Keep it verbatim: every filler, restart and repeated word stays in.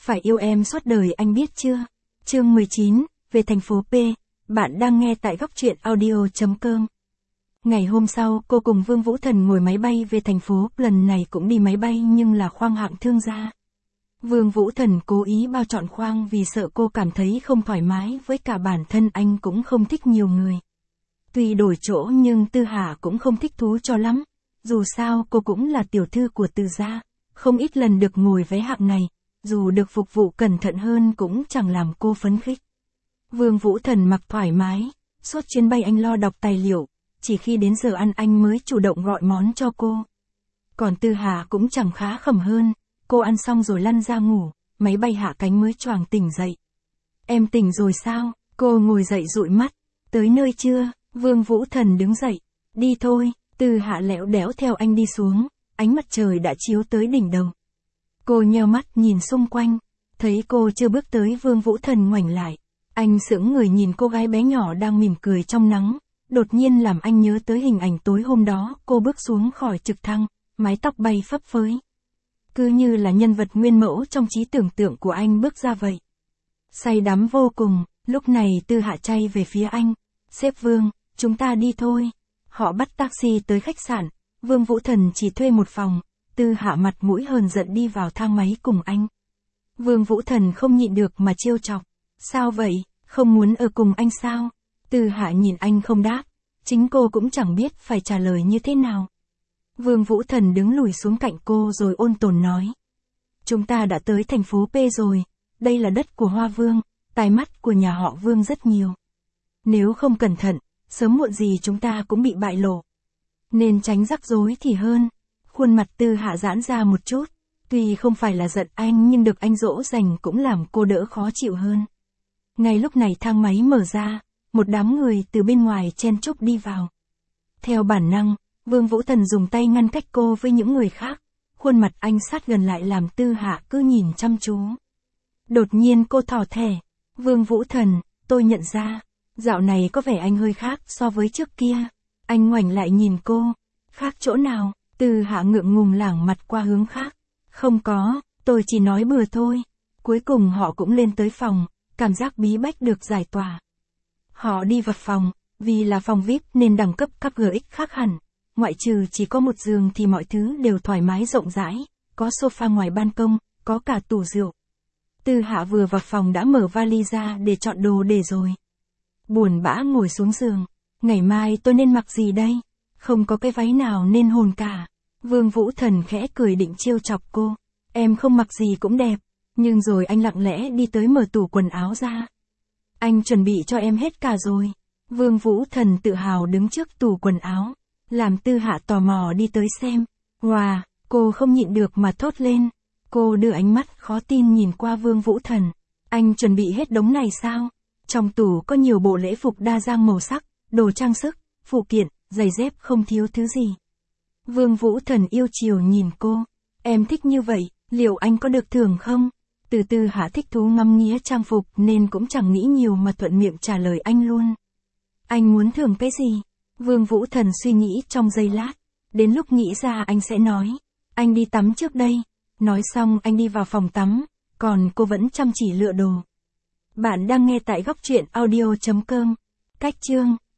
Phải yêu em suốt đời anh biết chưa? Chương mười chín, về thành phố P, bạn đang nghe tại góc truyện audio.com. Ngày hôm sau, cô cùng Vương Vũ Thần ngồi máy bay về thành phố, lần này cũng đi máy bay nhưng là khoang hạng thương gia. Vương Vũ Thần cố ý bao chọn khoang vì sợ cô cảm thấy không thoải mái, với cả bản thân anh cũng không thích nhiều người. Tuy đổi chỗ nhưng Tư Hà cũng không thích thú cho lắm, dù sao cô cũng là tiểu thư của Từ gia, không ít lần được ngồi vé hạng này, dù được phục vụ cẩn thận hơn cũng chẳng làm cô phấn khích. Vương Vũ Thần mặc thoải mái, suốt chuyến bay anh lo đọc tài liệu, chỉ khi đến giờ ăn anh mới chủ động gọi món cho cô. Còn Tư Hà cũng chẳng khá khẩm hơn, cô ăn xong rồi lăn ra ngủ, máy bay hạ cánh mới choàng tỉnh dậy. Em tỉnh rồi sao? Cô ngồi dậy dụi mắt. Tới nơi chưa? Vương Vũ Thần đứng dậy. Đi thôi. Tư Hà lẽo đẽo theo anh đi xuống, ánh mặt trời đã chiếu tới đỉnh đầu. Cô nheo mắt nhìn xung quanh, thấy cô chưa bước tới Vương Vũ Thần ngoảnh lại. Anh sững người nhìn cô gái bé nhỏ đang mỉm cười trong nắng, đột nhiên làm anh nhớ tới hình ảnh tối hôm đó cô bước xuống khỏi trực thăng, mái tóc bay phấp phới. Cứ như là nhân vật nguyên mẫu trong trí tưởng tượng của anh bước ra vậy. Say đắm vô cùng, lúc này Tư Hạ chay về phía anh. Sếp Vương, chúng ta đi thôi. Họ bắt taxi tới khách sạn, Vương Vũ Thần chỉ thuê một phòng, Tư Hạ mặt mũi hờn giận đi vào thang máy cùng anh. Vương Vũ Thần không nhịn được mà trêu chọc. Sao vậy, không muốn ở cùng anh sao? Tư Hạ nhìn anh không đáp, chính cô cũng chẳng biết phải trả lời như thế nào. Vương Vũ Thần đứng lùi xuống cạnh cô rồi ôn tồn nói. Chúng ta đã tới thành phố P rồi, đây là đất của Hoa Vương, tai mắt của nhà họ Vương rất nhiều. Nếu không cẩn thận, sớm muộn gì chúng ta cũng bị bại lộ. Nên tránh rắc rối thì hơn. Khuôn mặt Tư Hạ giãn ra một chút, tuy không phải là giận anh nhưng được anh dỗ dành cũng làm cô đỡ khó chịu hơn. Ngay lúc này thang máy mở ra, một đám người từ bên ngoài chen chúc đi vào. Theo bản năng, Vương Vũ Thần dùng tay ngăn cách cô với những người khác, khuôn mặt anh sát gần lại làm Tư Hạ cứ nhìn chăm chú. Đột nhiên cô thỏ thẻ, Vương Vũ Thần, tôi nhận ra, dạo này có vẻ anh hơi khác so với trước kia. Anh ngoảnh lại nhìn cô, khác chỗ nào? Tư Hạ ngượng ngùng lảng mặt qua hướng khác. Không có, tôi chỉ nói bừa thôi. Cuối cùng họ cũng lên tới phòng, cảm giác bí bách được giải tỏa. Họ đi vào phòng, vì là phòng vi ai pi nên đẳng cấp các G X khác hẳn. Ngoại trừ chỉ có một giường thì mọi thứ đều thoải mái rộng rãi, có sofa ngoài ban công, có cả tủ rượu. Tư Hạ vừa vào phòng đã mở vali ra để chọn đồ để rồi. Buồn bã ngồi xuống giường, ngày mai tôi nên mặc gì đây? Không có cái váy nào nên hồn cả. Vương Vũ Thần khẽ cười định trêu chọc cô. Em không mặc gì cũng đẹp. Nhưng rồi anh lặng lẽ đi tới mở tủ quần áo ra. Anh chuẩn bị cho em hết cả rồi. Vương Vũ Thần tự hào đứng trước tủ quần áo, làm Tư Hạ tò mò đi tới xem. Wow, cô không nhịn được mà thốt lên. Cô đưa ánh mắt khó tin nhìn qua Vương Vũ Thần. Anh chuẩn bị hết đống này sao? Trong tủ có nhiều bộ lễ phục đa dạng màu sắc, đồ trang sức, phụ kiện, giày dép không thiếu thứ gì. Vương Vũ Thần yêu chiều nhìn cô. Em thích như vậy, liệu anh có được thưởng không? Từ từ Hạ thích thú ngắm nghía trang phục nên cũng chẳng nghĩ nhiều mà thuận miệng trả lời anh luôn. Anh muốn thưởng cái gì? Vương Vũ Thần suy nghĩ trong giây lát. Đến lúc nghĩ ra anh sẽ nói. Anh đi tắm trước đây. Nói xong anh đi vào phòng tắm, còn cô vẫn chăm chỉ lựa đồ. Bạn đang nghe tại góc truyện audio.com. Cách chương